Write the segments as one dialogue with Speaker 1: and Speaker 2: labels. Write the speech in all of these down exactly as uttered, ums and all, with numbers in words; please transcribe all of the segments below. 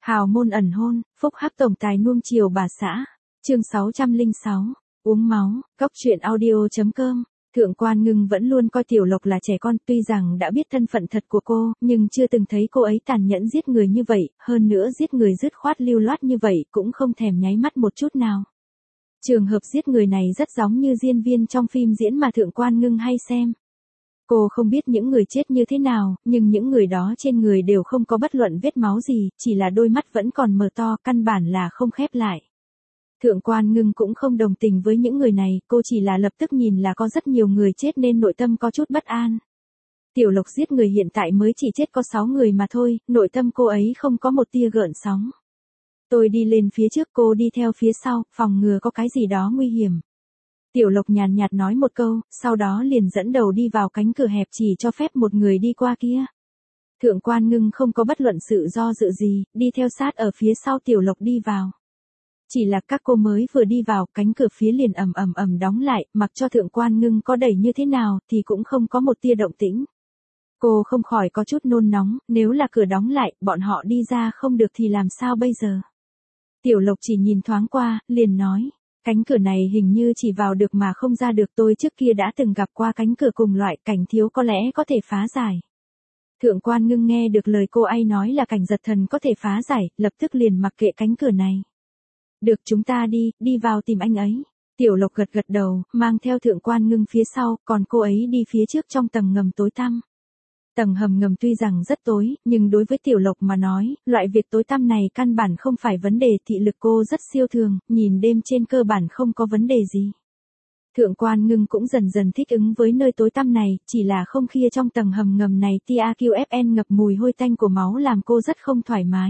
Speaker 1: Hào môn ẩn hôn, phúc hắc tổng tài nuông chiều bà xã. Chương sáu trăm lẻ sáu, uống máu, cóc truyện audio chấm com. Thượng Quan Ngưng vẫn luôn coi Tiểu Lộc là trẻ con, tuy rằng đã biết thân phận thật của cô, nhưng chưa từng thấy cô ấy tàn nhẫn giết người như vậy, hơn nữa giết người dứt khoát lưu loát như vậy cũng không thèm nháy mắt một chút nào. Trường hợp giết người này rất giống như diễn viên trong phim diễn mà Thượng Quan Ngưng hay xem. Cô không biết những người chết như thế nào, nhưng những người đó trên người đều không có bất luận vết máu gì, chỉ là đôi mắt vẫn còn mở to, căn bản là không khép lại. Thượng Quan Ngưng cũng không đồng tình với những người này, cô chỉ là lập tức nhìn là có rất nhiều người chết nên nội tâm có chút bất an. Tiểu Lộc giết người hiện tại mới chỉ chết có sáu người mà thôi, nội tâm cô ấy không có một tia gợn sóng. Tôi đi lên phía trước, cô đi theo phía sau, phòng ngừa có cái gì đó nguy hiểm. Tiểu Lộc nhàn nhạt nói một câu, sau đó liền dẫn đầu đi vào cánh cửa hẹp chỉ cho phép một người đi qua kia. Thượng Quan Ngưng không có bất luận sự do dự gì, đi theo sát ở phía sau Tiểu Lộc đi vào. Chỉ là các cô mới vừa đi vào, cánh cửa phía liền ầm ầm ầm đóng lại, mặc cho Thượng Quan Ngưng có đẩy như thế nào thì cũng không có một tia động tĩnh. Cô không khỏi có chút nôn nóng, nếu là cửa đóng lại, bọn họ đi ra không được thì làm sao bây giờ? Tiểu Lộc chỉ nhìn thoáng qua, liền nói, cánh cửa này hình như chỉ vào được mà không ra được, tôi trước kia đã từng gặp qua cánh cửa cùng loại, Cảnh thiếu có lẽ có thể phá giải. Thượng Quan Ngưng nghe được lời cô ấy nói là Cảnh Giật Thần có thể phá giải, lập tức liền mặc kệ cánh cửa này. Được, chúng ta đi, đi vào tìm anh ấy. Tiểu Lộc gật gật đầu, mang theo Thượng Quan Ngưng phía sau, còn cô ấy đi phía trước trong tầng ngầm tối tăm. Tầng hầm ngầm tuy rằng rất tối, nhưng đối với Tiểu Lộc mà nói, loại việc tối tăm này căn bản không phải vấn đề, thị lực cô rất siêu thường, nhìn đêm trên cơ bản không có vấn đề gì. Thượng Quan Ngưng cũng dần dần thích ứng với nơi tối tăm này, chỉ là không khí trong tầng hầm ngầm này tê a quy ép en ngập mùi hôi tanh của máu làm cô rất không thoải mái.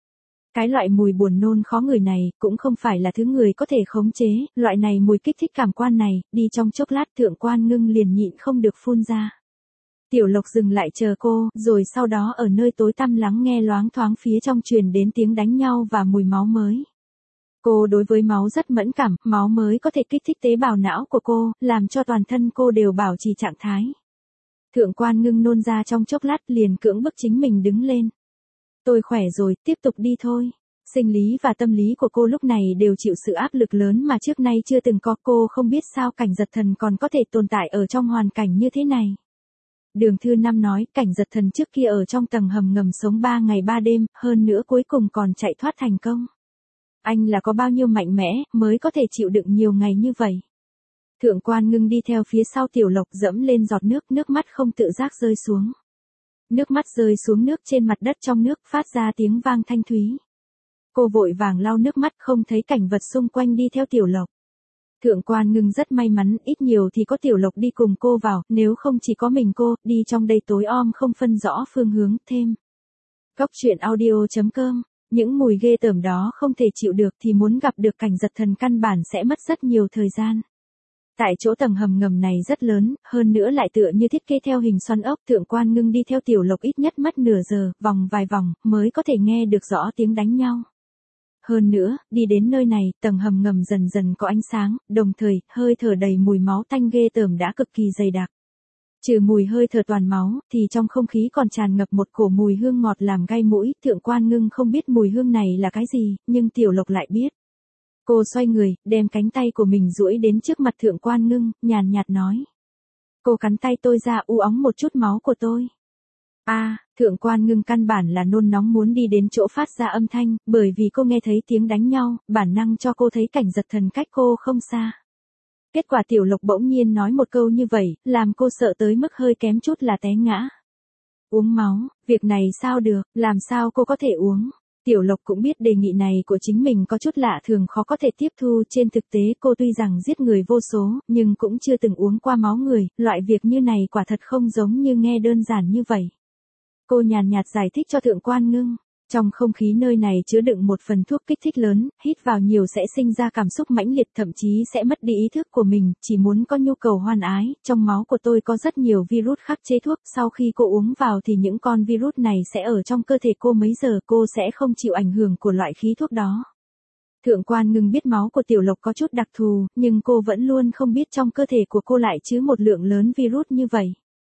Speaker 1: Cái loại mùi buồn nôn khó ngửi này, cũng không phải là thứ người có thể khống chế, loại này mùi kích thích cảm quan này, đi trong chốc lát Thượng Quan Ngưng liền nhịn không được phun ra. Tiểu Lộc dừng lại chờ cô, rồi sau đó ở nơi tối tăm lắng nghe loáng thoáng phía trong truyền đến tiếng đánh nhau và mùi máu mới. Cô đối với máu rất mẫn cảm, máu mới có thể kích thích tế bào não của cô, làm cho toàn thân cô đều bảo trì trạng thái. Thượng Quan Ngưng nôn ra trong chốc lát liền cưỡng bức chính mình đứng lên. Tôi khỏe rồi, tiếp tục đi thôi. Sinh lý và tâm lý của cô lúc này đều chịu sự áp lực lớn mà trước nay chưa từng có, cô không biết sao Cảnh Giật Thần còn có thể tồn tại ở trong hoàn cảnh như thế này. Đường Thư Năm nói, Cảnh Giật Thần trước kia ở trong tầng hầm ngầm sống ba ngày ba đêm, hơn nữa cuối cùng còn chạy thoát thành công. Anh là có bao nhiêu mạnh mẽ, mới có thể chịu đựng nhiều ngày như vậy. Thượng Quan Ngưng đi theo phía sau Tiểu Lộc dẫm lên giọt nước, nước mắt không tự giác rơi xuống. Nước mắt rơi xuống nước trên mặt đất, trong nước phát ra tiếng vang thanh thúy. Cô vội vàng lau nước mắt, không thấy cảnh vật xung quanh đi theo Tiểu Lộc. Thượng Quan Ngưng rất may mắn, ít nhiều thì có Tiểu Lộc đi cùng cô vào, nếu không chỉ có mình cô, đi trong đây tối om không phân rõ phương hướng, thêm. Cóc truyện audio chấm com, những mùi ghê tởm đó không thể chịu được thì muốn gặp được Cảnh Giật Thần căn bản sẽ mất rất nhiều thời gian. Tại chỗ tầng hầm ngầm này rất lớn, hơn nữa lại tựa như thiết kế theo hình xoắn ốc, Thượng Quan Ngưng đi theo Tiểu Lộc ít nhất mất nửa giờ, vòng vài vòng, mới có thể nghe được rõ tiếng đánh nhau. Hơn nữa, đi đến nơi này, tầng hầm ngầm dần dần có ánh sáng, đồng thời, hơi thở đầy mùi máu tanh ghê tởm đã cực kỳ dày đặc. Trừ mùi hơi thở toàn máu, thì trong không khí còn tràn ngập một cổ mùi hương ngọt làm gai mũi, Thượng Quan Ngưng không biết mùi hương này là cái gì, nhưng Tiểu Lộc lại biết. Cô xoay người, đem cánh tay của mình duỗi đến trước mặt Thượng Quan Ngưng, nhàn nhạt nói. Cô cắn tay tôi ra, u óng một chút máu của tôi. A, à, Thượng Quan Ngưng căn bản là nôn nóng muốn đi đến chỗ phát ra âm thanh, bởi vì cô nghe thấy tiếng đánh nhau, bản năng cho cô thấy Cảnh Giật Thần cách cô không xa. Kết quả Tiểu Lộc bỗng nhiên nói một câu như vậy, làm cô sợ tới mức hơi kém chút là té ngã. Uống máu, việc này sao được, làm sao cô có thể uống? Tiểu Lộc cũng biết đề nghị này của chính mình có chút lạ thường khó có thể tiếp thu, trên thực tế cô tuy rằng giết người vô số, nhưng cũng chưa từng uống qua máu người, loại việc như này quả thật không giống như nghe đơn giản như vậy. Cô nhàn nhạt giải thích cho Thượng Quan Ngưng, trong không khí nơi này chứa đựng một phần thuốc kích thích lớn, hít vào nhiều sẽ sinh ra cảm xúc mãnh liệt, thậm chí sẽ mất đi ý thức của mình, chỉ muốn có nhu cầu hoan ái, trong máu của tôi có rất nhiều virus khắc chế thuốc, sau khi cô uống vào thì những con virus này sẽ ở trong cơ thể cô mấy giờ, cô sẽ không chịu ảnh hưởng của loại khí thuốc đó. Thượng Quan Ngưng biết máu của Tiểu Lộc có chút đặc thù, nhưng cô vẫn luôn không biết trong cơ thể của cô lại chứa một lượng lớn virus như vậy.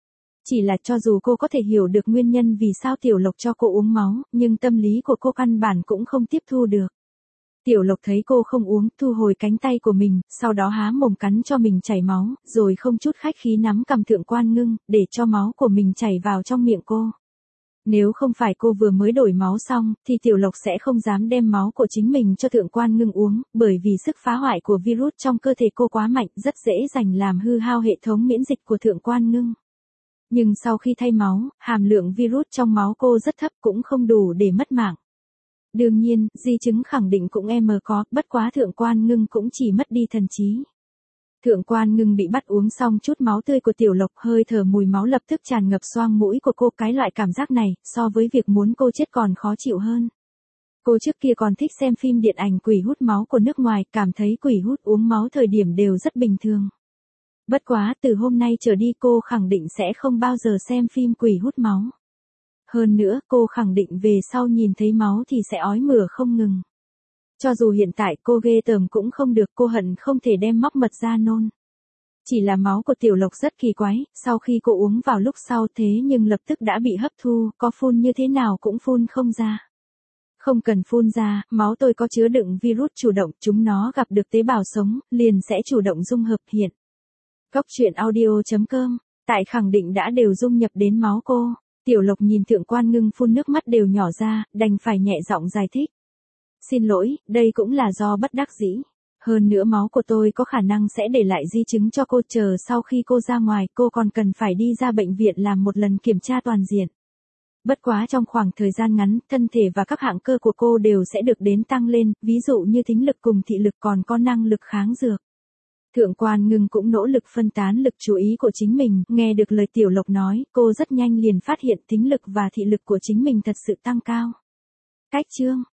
Speaker 1: Chỉ là cho dù cô có thể hiểu được nguyên nhân vì sao Tiểu Lộc cho cô uống máu, nhưng tâm lý của cô căn bản cũng không tiếp thu được. Tiểu Lộc thấy cô không uống, thu hồi cánh tay của mình, sau đó há mồm cắn cho mình chảy máu, rồi không chút khách khí nắm cầm Thượng Quan Ngưng, để cho máu của mình chảy vào trong miệng cô. Nếu không phải cô vừa mới đổi máu xong, thì Tiểu Lộc sẽ không dám đem máu của chính mình cho Thượng Quan Ngưng uống, bởi vì sức phá hoại của virus trong cơ thể cô quá mạnh, rất dễ dành làm hư hao hệ thống miễn dịch của Thượng Quan Ngưng. Nhưng sau khi thay máu, hàm lượng virus trong máu cô rất thấp, cũng không đủ để mất mạng. Đương nhiên, di chứng khẳng định cũng em có, bất quá Thượng Quan Ngưng cũng chỉ mất đi thần trí. Thượng Quan Ngưng bị bắt uống xong chút máu tươi của Tiểu Lộc, hơi thở mùi máu lập tức tràn ngập xoang mũi của cô, cái loại cảm giác này, so với việc muốn cô chết còn khó chịu hơn. Cô trước kia còn thích xem phim điện ảnh quỷ hút máu của nước ngoài, cảm thấy quỷ hút uống máu thời điểm đều rất bình thường. Bất quá, từ hôm nay trở đi cô khẳng định sẽ không bao giờ xem phim quỷ hút máu. Hơn nữa, cô khẳng định về sau nhìn thấy máu thì sẽ ói mửa không ngừng. Cho dù hiện tại cô ghê tởm cũng không được, cô hận không thể đem móc mật ra nôn. Chỉ là máu của Tiểu Lộc rất kỳ quái, sau khi cô uống vào lúc sau thế nhưng lập tức đã bị hấp thu, có phun như thế nào cũng phun không ra. Không cần phun ra, máu tôi có chứa đựng virus chủ động, chúng nó gặp được tế bào sống, liền sẽ chủ động dung hợp hiện. Cóc truyện audio chấm com, tại khẳng định đã đều dung nhập đến máu cô. Tiểu Lộc nhìn Thượng Quan Ngưng phun nước mắt đều nhỏ ra, đành phải nhẹ giọng giải thích. Xin lỗi, đây cũng là do bất đắc dĩ. Hơn nữa máu của tôi có khả năng sẽ để lại di chứng cho cô, chờ sau khi cô ra ngoài, cô còn cần phải đi ra bệnh viện làm một lần kiểm tra toàn diện. Bất quá trong khoảng thời gian ngắn, thân thể và các hạng cơ của cô đều sẽ được đến tăng lên, ví dụ như thính lực cùng thị lực, còn có năng lực kháng dược. Thượng Quan Ngưng cũng nỗ lực phân tán lực chú ý của chính mình, nghe được lời Tiểu Lộc nói, cô rất nhanh liền phát hiện thính lực và thị lực của chính mình thật sự tăng cao. Cách chương